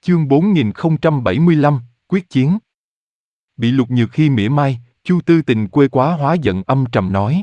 Chương 4075, quyết chiến. Bị Lục Nhược Hy mỉa mai, Chu Tư Tình quê quá hóa giận âm trầm nói.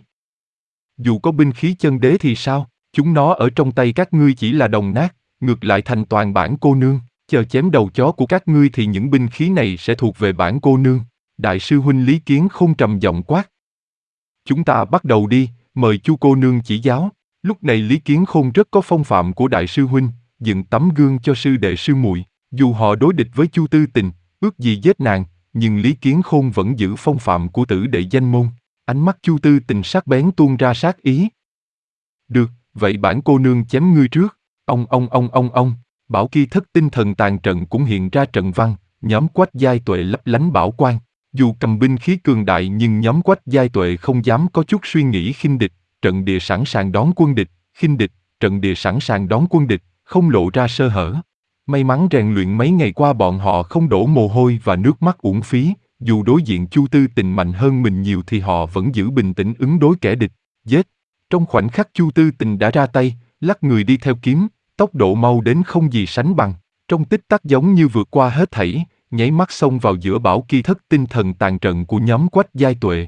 Dù có binh khí chân đế thì sao, chúng nó ở trong tay các ngươi chỉ là đồng nát, ngược lại thành toàn bản cô nương, chờ chém đầu chó của các ngươi thì những binh khí này sẽ thuộc về bản cô nương. Đại sư huynh Lý Kiến Khôn trầm giọng quát. Chúng ta bắt đầu đi, mời Chu cô nương chỉ giáo. Lúc này Lý Kiến Khôn rất có phong phạm của đại sư huynh, dựng tấm gương cho sư đệ sư muội. Dù họ đối địch với Chu Tư Tình, ước gì giết nàng, nhưng Lý Kiến Khôn vẫn giữ phong phạm của tử đệ danh môn. Ánh mắt Chu Tư Tình sắc bén tuôn ra sát ý. Được, vậy bản cô nương chém ngươi trước. Ông. Bảo Ki Thất tinh thần tàn trận cũng hiện ra trận văn, nhóm Quách Giai Tuệ lấp lánh bảo quang. Dù cầm binh khí cường đại nhưng nhóm Quách Giai Tuệ không dám có chút suy nghĩ khinh địch, trận địa sẵn sàng đón quân địch, khinh địch, trận địa sẵn sàng đón quân địch, không lộ ra sơ hở. May mắn rèn luyện mấy ngày qua bọn họ không đổ mồ hôi và nước mắt uổng phí, dù đối diện Chu Tư Tình mạnh hơn mình nhiều thì họ vẫn giữ bình tĩnh ứng đối kẻ địch. Giết! Trong khoảnh khắc Chu Tư Tình đã ra tay, lắc người đi theo kiếm, tốc độ mau đến không gì sánh bằng. Trong tích tắc giống như vượt qua hết thảy, nháy mắt xông vào giữa Bảo Ki Thất tinh thần tàn trận của nhóm Quách Giai Tuệ.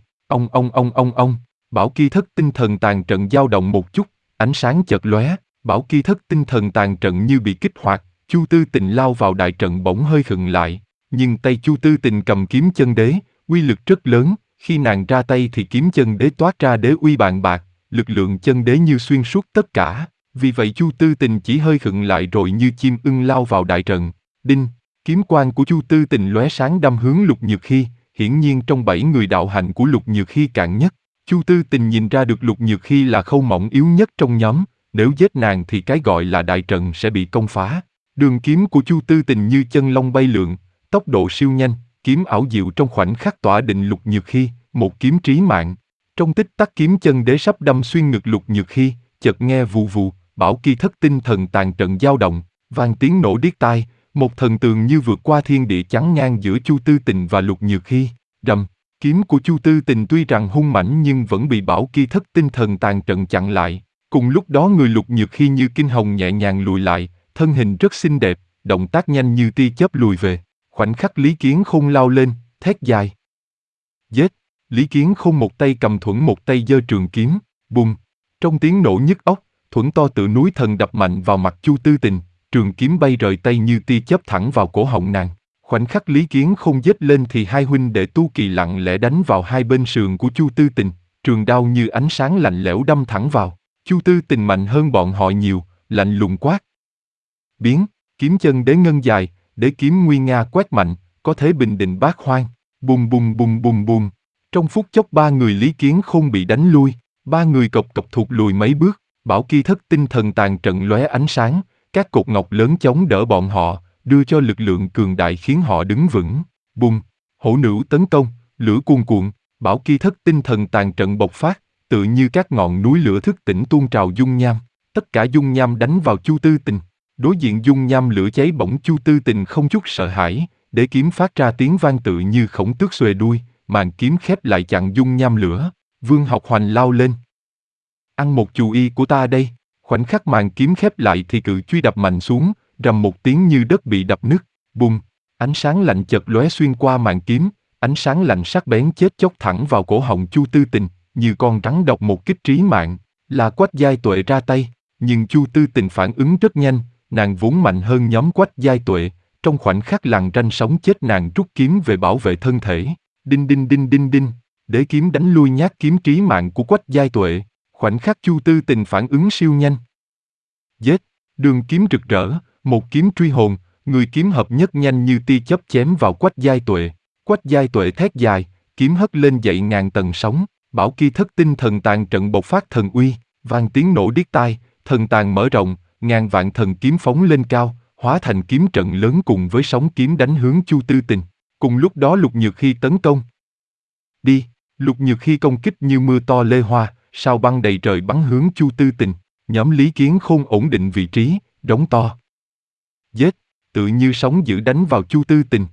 Ông. Bảo Ki Thất tinh thần tàn trận dao động một chút, ánh sáng chợt lóe, Bảo Ki Thất tinh thần tàn trận như bị kích hoạt. Chu Tư Tình lao vào đại trận bỗng hơi khựng lại, nhưng tay Chu Tư Tình cầm kiếm chân đế, uy lực rất lớn, khi nàng ra tay thì kiếm chân đế toát ra đế uy bàn bạc, lực lượng chân đế như xuyên suốt tất cả, vì vậy Chu Tư Tình chỉ hơi khựng lại rồi như chim ưng lao vào đại trận. Đinh, kiếm quang của Chu Tư Tình lóe sáng đâm hướng Lục Nhược Hy, hiển nhiên trong 7 người đạo hạnh của Lục Nhược Hy cạn nhất. Chu Tư Tình nhìn ra được Lục Nhược Hy là khâu mỏng yếu nhất trong nhóm, nếu giết nàng thì cái gọi là đại trận sẽ bị công phá. Đường kiếm của Chu Tư Tình như chân long bay lượn, tốc độ siêu nhanh, kiếm ảo diệu trong khoảnh khắc tỏa định Lục Nhược Hy, một kiếm trí mạng. Trong tích tắc kiếm chân đế sắp đâm xuyên ngực Lục Nhược Hy, chợt nghe vù vù, Bảo Ki Thất tinh thần tàn trận dao động, vang tiếng nổ điếc tai, một thần tường như vượt qua thiên địa chắn ngang giữa Chu Tư Tình và Lục Nhược Hy. Rầm, kiếm của Chu Tư Tình tuy rằng hung mãnh nhưng vẫn bị Bảo Ki Thất tinh thần tàn trận chặn lại. Cùng lúc đó người Lục Nhược Hy như kinh hồng nhẹ nhàng lùi lại, thân hình rất xinh đẹp, động tác nhanh như tia chớp lùi về. Khoảnh khắc Lý Kiến Khôn lao lên, thét dài. Giết! Lý Kiến Khôn một tay cầm thuẫn một tay giơ trường kiếm, bùng! Trong tiếng nổ nhức óc, thuẫn to tự núi thần đập mạnh vào mặt Chu Tư Tình, trường kiếm bay rời tay như tia chớp thẳng vào cổ họng nàng. Khoảnh khắc Lý Kiến Khôn giết lên thì hai huynh đệ Tu Kỳ lặng lẽ đánh vào hai bên sườn của Chu Tư Tình, trường đao như ánh sáng lạnh lẽo đâm thẳng vào. Chu Tư Tình mạnh hơn bọn họ nhiều, lạnh lùng quát. Biến, kiếm chân đế ngân dài, đế kiếm nguy nga quét mạnh, có thế bình định bát hoang. Bùng. Trong phút chốc ba người Lý Kiến Khôn bị đánh lui, ba người cộc cộc thụt lùi mấy bước. Bảo Ki Thất tinh thần tàn trận lóe ánh sáng, các cột ngọc lớn chống đỡ bọn họ, đưa cho lực lượng cường đại khiến họ đứng vững. Bùng, hổ nữ tấn công, lửa cuồn cuộn, Bảo Ki Thất tinh thần tàn trận bộc phát, tự như các ngọn núi lửa thức tỉnh tuôn trào dung nham. Tất cả dung nham đánh vào Chu Tư Tình. Đối diện dung nham lửa cháy bỏng Chu Tư Tình không chút sợ hãi, để kiếm phát ra tiếng vang tự như khổng tước xuề đuôi, màn kiếm khép lại chặn dung nham lửa. Vương Học Hoành lao lên. Ăn một chù y của ta đây. Khoảnh khắc màn kiếm khép lại thì cự truy đập mạnh xuống, rầm một tiếng như đất bị đập nứt. Bùng, ánh sáng lạnh chợt lóe xuyên qua màn kiếm, ánh sáng lạnh sắc bén chết chóc thẳng vào cổ họng Chu Tư Tình, như con rắn độc một kích trí mạng. Là Quách Giai Tuệ ra tay, nhưng Chu Tư Tình phản ứng rất nhanh, nàng vốn mạnh hơn nhóm Quách Giai Tuệ, trong khoảnh khắc lằn ranh sống chết nàng rút kiếm về bảo vệ thân thể. Đinh, đế kiếm đánh lui nhát kiếm trí mạng của Quách Giai Tuệ. Khoảnh khắc Chu Tư Tình phản ứng siêu nhanh. Giết! Đường kiếm rực rỡ, một kiếm truy hồn, người kiếm hợp nhất nhanh như tia chớp chém vào Quách Giai Tuệ. Quách Giai Tuệ thét dài, kiếm hất lên dậy ngàn tầng sóng. Bảo Ki Thất tinh thần tàn trận bộc phát thần uy, vang tiếng nổ điếc tai, thần tàn mở rộng, ngàn vạn thần kiếm phóng lên cao, hóa thành kiếm trận lớn cùng với sóng kiếm đánh hướng Chu Tư Tình. Cùng lúc đó Lục Nhược Hy tấn công. Đi! Lục Nhược Hy công kích như mưa to lê hoa, sao băng đầy trời bắn hướng Chu Tư Tình. Nhóm Lý Kiến Khôn ổn định vị trí, rống to. Giết! Tự như sóng dữ đánh vào Chu Tư Tình.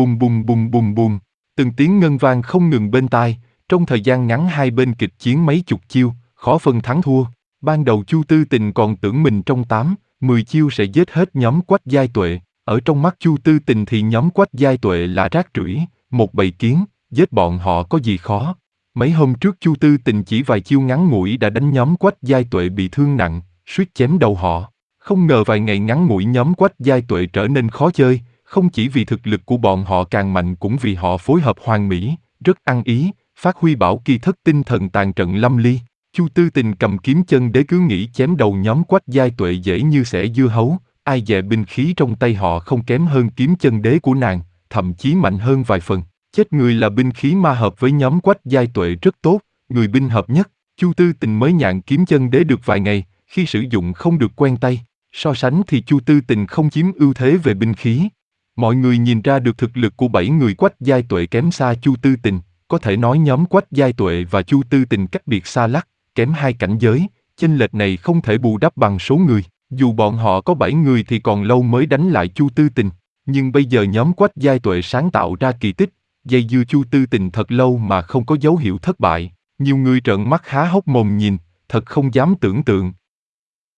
Bùng. Từng tiếng ngân vang không ngừng bên tai. Trong thời gian ngắn hai bên kịch chiến mấy chục chiêu, khó phân thắng thua. Ban đầu Chu Tư Tình còn tưởng mình trong 8, 10 chiêu sẽ giết hết nhóm Quách Giai Tuệ. Ở trong mắt Chu Tư Tình thì nhóm Quách Giai Tuệ là rác rưởi, một bầy kiến, giết bọn họ có gì khó. Mấy hôm trước Chu Tư Tình chỉ vài chiêu ngắn ngủi đã đánh nhóm Quách Giai Tuệ bị thương nặng, suýt chém đầu họ. Không ngờ vài ngày ngắn ngủi nhóm Quách Giai Tuệ trở nên khó chơi, không chỉ vì thực lực của bọn họ càng mạnh cũng vì họ phối hợp hoàn mỹ, rất ăn ý, phát huy bảo kỳ thất tinh thần tàn trận lâm ly. Chu Tư Tình cầm kiếm chân đế cứ nghĩ chém đầu nhóm Quách Giai Tuệ dễ như xẻ dưa hấu, ai dè binh khí trong tay họ không kém hơn kiếm chân đế của nàng, thậm chí mạnh hơn vài phần. Chết người là binh khí ma hợp với nhóm Quách Giai Tuệ rất tốt, người binh hợp nhất. Chu Tư Tình mới nhạn kiếm chân đế được vài ngày, khi sử dụng không được quen tay. So sánh thì Chu Tư Tình không chiếm ưu thế về binh khí. Mọi người nhìn ra được thực lực của 7 người Quách Giai Tuệ kém xa Chu Tư Tình, có thể nói nhóm Quách Giai Tuệ và Chu Tư Tình cách biệt xa lắc, kém 2 cảnh giới, chênh lệch này không thể bù đắp bằng số người. Dù bọn họ có 7 người thì còn lâu mới đánh lại Chu Tư Tình, nhưng bây giờ nhóm Quách Giai Tuệ sáng tạo ra kỳ tích, dây dưa Chu Tư Tình thật lâu mà không có dấu hiệu thất bại. Nhiều người trợn mắt há hốc mồm nhìn, thật không dám tưởng tượng,